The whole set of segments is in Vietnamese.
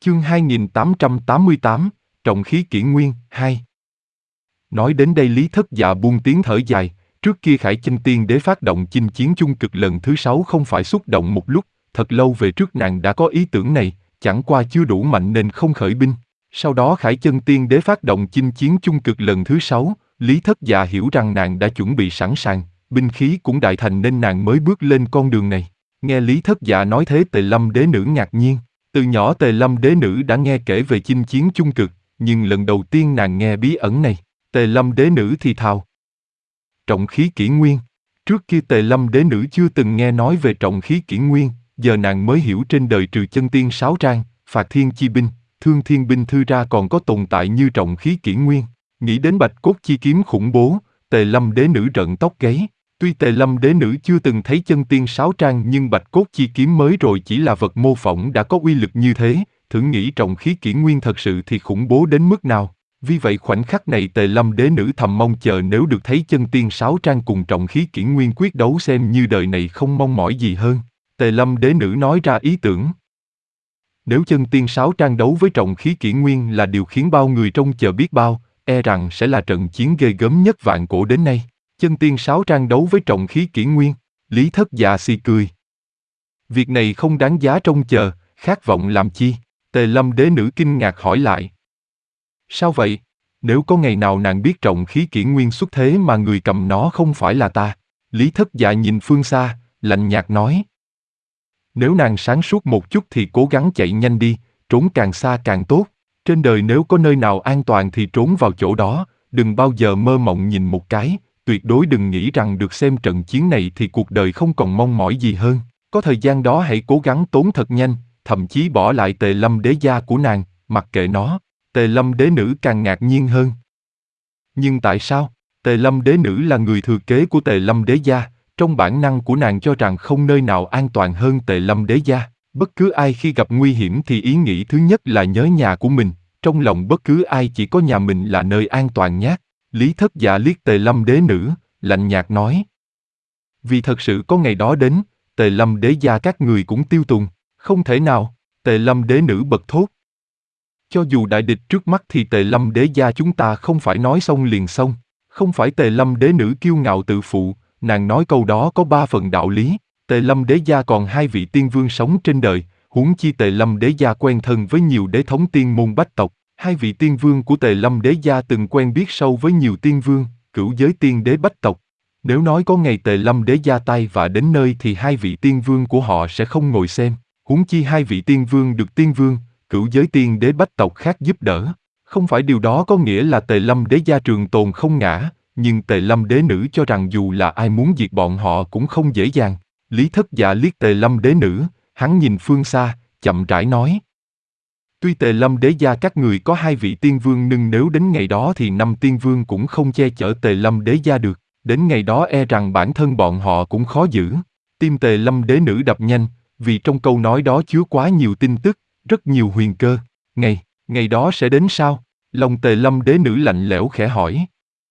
Chương 2888, Trọng khí kỷ nguyên, 2. Nói đến đây Lý Thất Dạ buông tiếng thở dài, trước kia Khải Chân Tiên Đế phát động chinh chiến chung cực lần thứ 6 không phải xúc động một lúc, thật lâu về trước nàng đã có ý tưởng này, chẳng qua chưa đủ mạnh nên không khởi binh. Sau đó Khải Chân Tiên Đế phát động chinh chiến chung cực lần thứ 6, Lý Thất Dạ hiểu rằng nàng đã chuẩn bị sẵn sàng, binh khí cũng đại thành nên nàng mới bước lên con đường này. Nghe Lý Thất Dạ nói thế Tề Lâm Đế Nữ ngạc nhiên. Từ nhỏ Tề Lâm Đế Nữ đã nghe kể về chinh chiến chung cực, nhưng lần đầu tiên nàng nghe bí ẩn này. Tề Lâm Đế Nữ thì thào. Trọng khí kỷ nguyên. Trước kia Tề Lâm Đế Nữ chưa từng nghe nói về trọng khí kỷ nguyên, giờ nàng mới hiểu trên đời trừ chân tiên sáu trang, phạt thiên chi binh, thương thiên binh thư ra còn có tồn tại như trọng khí kỷ nguyên. Nghĩ đến bạch cốt chi kiếm khủng bố, Tề Lâm Đế Nữ rợn tóc gáy. Tuy Tề Lâm Đế Nữ chưa từng thấy chân tiên sáu trang nhưng bạch cốt chi kiếm mới rồi chỉ là vật mô phỏng đã có uy lực như thế, thử nghĩ trọng khí kỷ nguyên thật sự thì khủng bố đến mức nào. Vì vậy khoảnh khắc này Tề Lâm Đế Nữ thầm mong chờ nếu được thấy chân tiên sáu trang cùng trọng khí kỷ nguyên quyết đấu xem như đời này không mong mỏi gì hơn. Tề Lâm Đế Nữ nói ra ý tưởng. Nếu chân tiên sáu trang đấu với trọng khí kỷ nguyên là điều khiến bao người trông chờ biết bao, e rằng sẽ là trận chiến ghê gớm nhất vạn cổ đến nay. Chân tiên sáu trang đấu với trọng khí kỷ nguyên, Lý Thất Dạ xì cười. Việc này không đáng giá trông chờ, khát vọng làm chi? Tề Lâm Đế Nữ kinh ngạc hỏi lại. Sao vậy? Nếu có ngày nào nàng biết trọng khí kỷ nguyên xuất thế mà người cầm nó không phải là ta. Lý Thất Dạ nhìn phương xa, lạnh nhạt nói. Nếu nàng sáng suốt một chút thì cố gắng chạy nhanh đi, trốn càng xa càng tốt. Trên đời nếu có nơi nào an toàn thì trốn vào chỗ đó, đừng bao giờ mơ mộng nhìn một cái. Tuyệt đối đừng nghĩ rằng được xem trận chiến này thì cuộc đời không còn mong mỏi gì hơn. Có thời gian đó hãy cố gắng tốn thật nhanh, thậm chí bỏ lại Tề Lâm Đế gia của nàng, mặc kệ nó. Tề Lâm Đế Nữ càng ngạc nhiên hơn. Nhưng tại sao? Tề Lâm Đế Nữ là người thừa kế của Tề Lâm Đế gia, trong bản năng của nàng cho rằng không nơi nào an toàn hơn Tề Lâm Đế gia. Bất cứ ai khi gặp nguy hiểm thì ý nghĩ thứ nhất là nhớ nhà của mình, trong lòng bất cứ ai chỉ có nhà mình là nơi an toàn nhất. Lý Thất Dạ liếc Tề Lâm Đế Nữ, lạnh nhạt nói. Vì thật sự có ngày đó đến, Tề Lâm Đế gia các người cũng tiêu tùng. Không thể nào, Tề Lâm Đế Nữ bật thốt. Cho dù đại địch trước mắt thì Tề Lâm Đế gia chúng ta không phải nói xong liền xong. Không phải Tề Lâm Đế Nữ kiêu ngạo tự phụ, nàng nói câu đó có 3 phần đạo lý. Tề Lâm Đế gia còn 2 vị tiên vương sống trên đời, huống chi Tề Lâm Đế gia quen thân với nhiều đế thống tiên môn bách tộc. 2 vị tiên vương của Tề Lâm Đế gia từng quen biết sâu với nhiều tiên vương, cửu giới tiên đế bách tộc. Nếu nói có ngày Tề Lâm Đế gia tay và đến nơi thì 2 vị tiên vương của họ sẽ không ngồi xem, huống chi 2 vị tiên vương được tiên vương, cửu giới tiên đế bách tộc khác giúp đỡ. Không phải điều đó có nghĩa là Tề Lâm Đế gia trường tồn không ngã, nhưng Tề Lâm Đế Nữ cho rằng dù là ai muốn diệt bọn họ cũng không dễ dàng. Lý Thất Dạ liếc Tề Lâm Đế Nữ, hắn nhìn phương xa, chậm rãi nói. Tuy Tề Lâm Đế gia các người có 2 vị tiên vương nhưng nếu đến ngày đó thì 5 tiên vương cũng không che chở Tề Lâm Đế gia được. Đến ngày đó e rằng bản thân bọn họ cũng khó giữ. Tim Tề Lâm Đế Nữ đập nhanh, vì trong câu nói đó chứa quá nhiều tin tức, rất nhiều huyền cơ. Ngày đó sẽ đến sao? Lòng Tề Lâm Đế Nữ lạnh lẽo khẽ hỏi.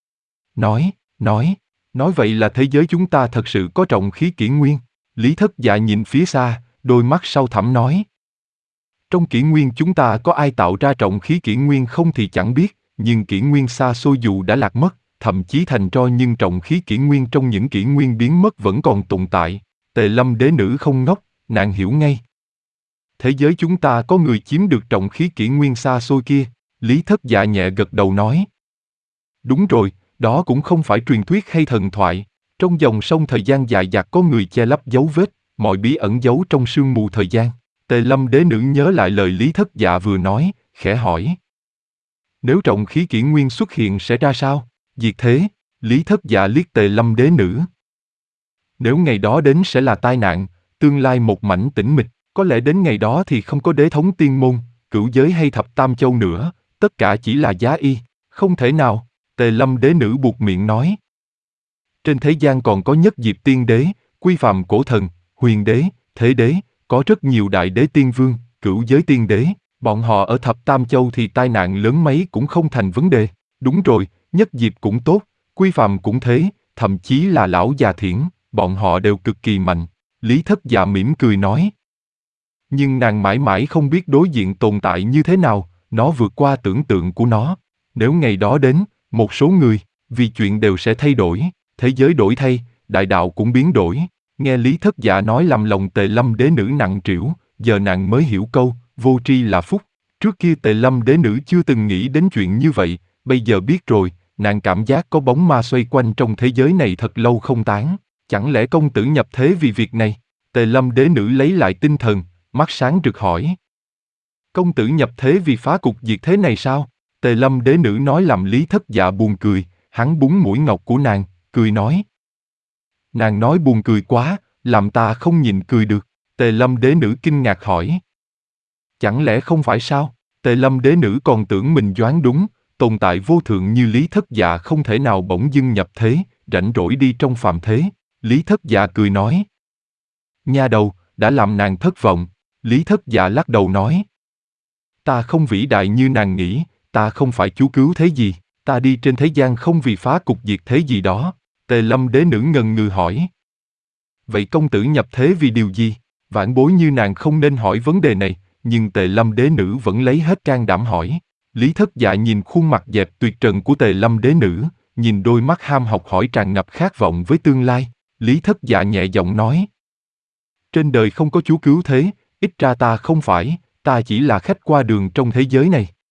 Nói vậy là thế giới chúng ta thật sự có trọng khí kỷ nguyên. Lý Thất Dạ nhìn phía xa, đôi mắt sâu thẳm nói. Trong kỷ nguyên chúng ta có ai tạo ra trọng khí kỷ nguyên không thì chẳng biết, nhưng kỷ nguyên xa xôi dù đã lạc mất, thậm chí thành tro nhưng trọng khí kỷ nguyên trong những kỷ nguyên biến mất vẫn còn tồn tại. Tề Lâm Đế Nữ không ngốc, nàng hiểu ngay. Thế giới chúng ta có người chiếm được trọng khí kỷ nguyên xa xôi kia, Lý Thất Dạ nhẹ gật đầu nói. Đúng rồi, đó cũng không phải truyền thuyết hay thần thoại. Trong dòng sông thời gian dài dặt có người che lấp dấu vết, mọi bí ẩn giấu trong sương mù thời gian. Tề Lâm Đế Nữ nhớ lại lời Lý Thất Dạ vừa nói, khẽ hỏi. Nếu trọng khí kỷ nguyên xuất hiện sẽ ra sao? Diệt thế, Lý Thất Dạ liếc Tề Lâm Đế Nữ. Nếu ngày đó đến sẽ là tai nạn, tương lai một mảnh tĩnh mịch, có lẽ đến ngày đó thì không có đế thống tiên môn, cửu giới hay thập tam châu nữa, tất cả chỉ là giá y, không thể nào, Tề Lâm Đế Nữ buột miệng nói. Trên thế gian còn có Nhất Diệp Tiên Đế, Quy Phàm Cổ Thần, Huyền Đế, Thế Đế, có rất nhiều đại đế tiên vương, cửu giới tiên đế, bọn họ ở thập tam châu thì tai nạn lớn mấy cũng không thành vấn đề. Đúng rồi, Nhất Diệp cũng tốt, Quy Phàm cũng thế, thậm chí là lão già Thiển, bọn họ đều cực kỳ mạnh. Lý Thất Dạ mỉm cười nói. Nhưng nàng mãi mãi không biết đối diện tồn tại như thế nào, nó vượt qua tưởng tượng của nó. Nếu ngày đó đến, một số người, vì chuyện đều sẽ thay đổi, thế giới đổi thay, đại đạo cũng biến đổi. Nghe Lý Thất Dạ nói làm lòng Tề Lâm đế nữ nặng trĩu, giờ nàng mới hiểu câu, vô tri là phúc. Trước kia Tề Lâm đế nữ chưa từng nghĩ đến chuyện như vậy, bây giờ biết rồi, nàng cảm giác có bóng ma xoay quanh trong thế giới này thật lâu không tán. Chẳng lẽ công tử nhập thế vì việc này? Tề Lâm đế nữ lấy lại tinh thần, mắt sáng rực hỏi. Công tử nhập thế vì phá cục diệt thế này sao? Tề Lâm đế nữ nói làm Lý Thất Dạ buồn cười, hắn búng mũi ngọc của nàng, cười nói. Nàng nói buồn cười quá, làm ta không nhịn cười được. Tề Lâm đế nữ kinh ngạc hỏi. Chẳng lẽ không phải sao? Tề Lâm đế nữ còn tưởng mình đoán đúng, tồn tại vô thượng như Lý Thất Dạ không thể nào bỗng dưng nhập thế, rảnh rỗi đi trong phàm thế. Lý Thất Dạ cười nói. Nha đầu, đã làm nàng thất vọng. Lý Thất Dạ lắc đầu nói. Ta không vĩ đại như nàng nghĩ, ta không phải chú cứu thế gì, ta đi trên thế gian không vì phá cục diệt thế gì đó. Tề Lâm đế nữ ngần ngừ hỏi. Vậy công tử nhập thế vì điều gì? Vãn bối như nàng không nên hỏi vấn đề này, nhưng Tề Lâm đế nữ vẫn lấy hết can đảm hỏi. Lý Thất Dạ nhìn khuôn mặt dẹp tuyệt trần của Tề Lâm đế nữ, nhìn đôi mắt ham học hỏi tràn ngập khát vọng với tương lai. Lý Thất Dạ nhẹ giọng nói. Trên đời không có chú cứu thế, ít ra ta không phải, ta chỉ là khách qua đường trong thế giới này.